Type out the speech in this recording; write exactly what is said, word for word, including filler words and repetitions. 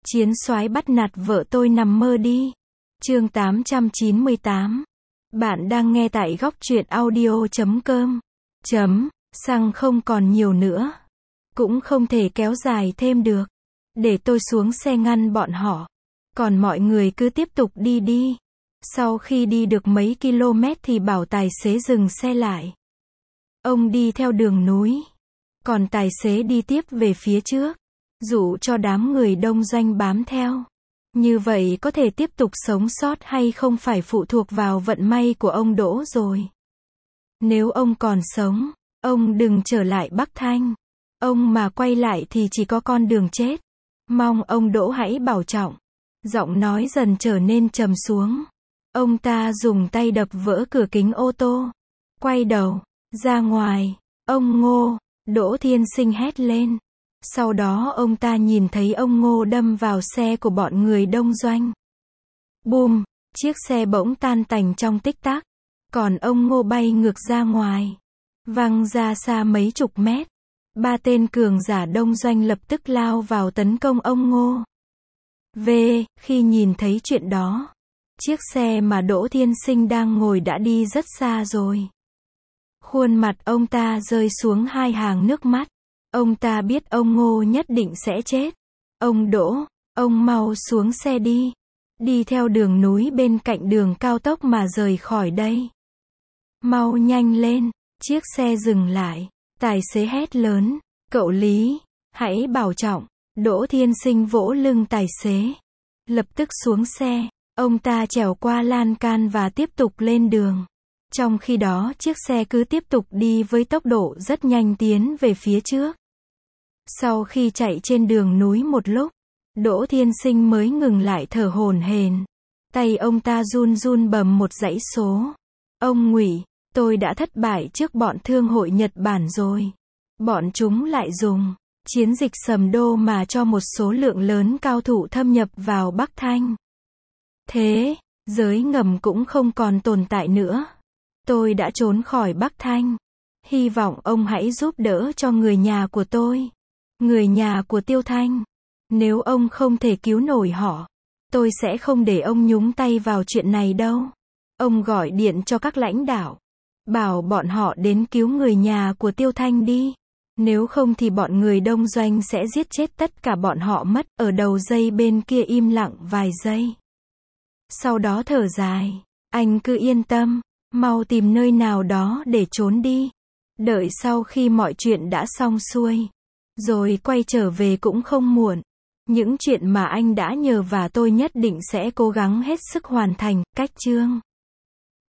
Chiến soái bắt nạt vợ tôi nằm mơ đi. Chương tám trăm chín mươi tám. Bạn đang nghe tại góc truyện audio chấm com. Chấm, xăng không còn nhiều nữa. Cũng không thể kéo dài thêm được. Để tôi xuống xe ngăn bọn họ. Còn mọi người cứ tiếp tục đi đi. Sau khi đi được mấy km thì bảo tài xế dừng xe lại. Ông đi theo đường núi. Còn tài xế đi tiếp về phía trước. Dụ cho đám người đông doanh bám theo. Như vậy có thể tiếp tục sống sót hay không phải phụ thuộc vào vận may của ông Đỗ rồi. Nếu ông còn sống, ông đừng trở lại Bắc Thanh. Ông mà quay lại thì chỉ có con đường chết. Mong ông Đỗ hãy bảo trọng. Giọng nói dần trở nên trầm xuống. Ông ta dùng tay đập vỡ cửa kính ô tô. Quay đầu, ra ngoài. Ông Ngô, Đỗ Thiên Sinh hét lên. Sau đó ông ta nhìn thấy ông Ngô đâm vào xe của bọn người đông doanh. Bùm, chiếc xe bỗng tan tành trong tích tắc. Còn ông Ngô bay ngược ra ngoài. Văng ra xa mấy chục mét. Ba tên cường giả đông doanh lập tức lao vào tấn công ông Ngô. V, khi nhìn thấy chuyện đó, chiếc xe mà Đỗ Thiên Sinh đang ngồi đã đi rất xa rồi. Khuôn mặt ông ta rơi xuống hai hàng nước mắt. Ông ta biết ông Ngô nhất định sẽ chết. Ông Đỗ, ông mau xuống xe đi. Đi theo đường núi bên cạnh đường cao tốc mà rời khỏi đây. Mau nhanh lên. Chiếc xe dừng lại. Tài xế hét lớn. Cậu Lý, hãy bảo trọng. Đỗ Thiên Sinh vỗ lưng tài xế. Lập tức xuống xe. Ông ta trèo qua lan can và tiếp tục lên đường. Trong khi đó chiếc xe cứ tiếp tục đi với tốc độ rất nhanh tiến về phía trước. Sau khi chạy trên đường núi một lúc, Đỗ Thiên Sinh mới ngừng lại thở hổn hển. Tay ông ta run run bầm một dãy số. Ông Ngụy, tôi đã thất bại trước bọn thương hội Nhật Bản rồi. Bọn chúng lại dùng chiến dịch Sầm Đô mà cho một số lượng lớn cao thủ thâm nhập vào Bắc Thanh. Thế, giới ngầm cũng không còn tồn tại nữa. Tôi đã trốn khỏi Bắc Thanh. Hy vọng ông hãy giúp đỡ cho người nhà của tôi. Người nhà của Tiêu Thanh. Nếu ông không thể cứu nổi họ, tôi sẽ không để ông nhúng tay vào chuyện này đâu. Ông gọi điện cho các lãnh đạo. Bảo bọn họ đến cứu người nhà của Tiêu Thanh đi. Nếu không thì bọn người đông doanh sẽ giết chết tất cả bọn họ mất. Ở đầu dây bên kia im lặng vài giây. Sau đó thở dài. Anh cứ yên tâm. Mau tìm nơi nào đó để trốn đi. Đợi sau khi mọi chuyện đã xong xuôi. Rồi quay trở về cũng không muộn. Những chuyện mà anh đã nhờ và tôi nhất định sẽ cố gắng hết sức hoàn thành. Cách chương